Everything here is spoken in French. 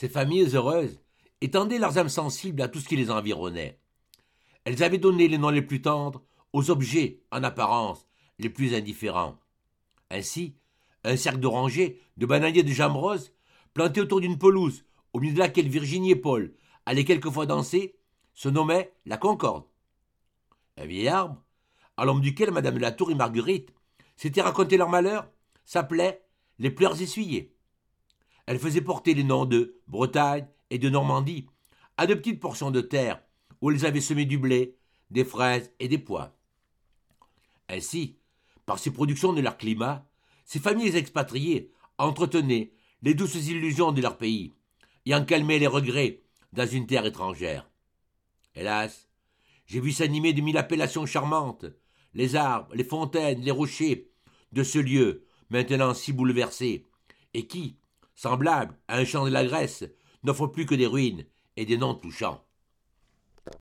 Ces familles heureuses étendaient leurs âmes sensibles à tout ce qui les environnait. Elles avaient donné les noms les plus tendres aux objets, en apparence, les plus indifférents. Ainsi, un cercle d'orangers, de bananiers et de jambes roses, planté autour d'une pelouse, au milieu de laquelle Virginie et Paul allaient quelquefois danser, se nommait la Concorde. Un vieil arbre, à l'ombre duquel Madame de la Tour et Marguerite s'étaient raconté leurs malheurs, s'appelait les pleurs essuyées. Elle faisait porter les noms de Bretagne et de Normandie à de petites portions de terre où elles avaient semé du blé, des fraises et des pois. Ainsi, par ces productions de leur climat, ces familles expatriées entretenaient les douces illusions de leur pays et en calmaient les regrets dans une terre étrangère. Hélas, j'ai vu s'animer de mille appellations charmantes, les arbres, les fontaines, les rochers, de ce lieu maintenant si bouleversé, et qui, semblable à un champ de la Grèce, n'offre plus que des ruines et des noms touchants.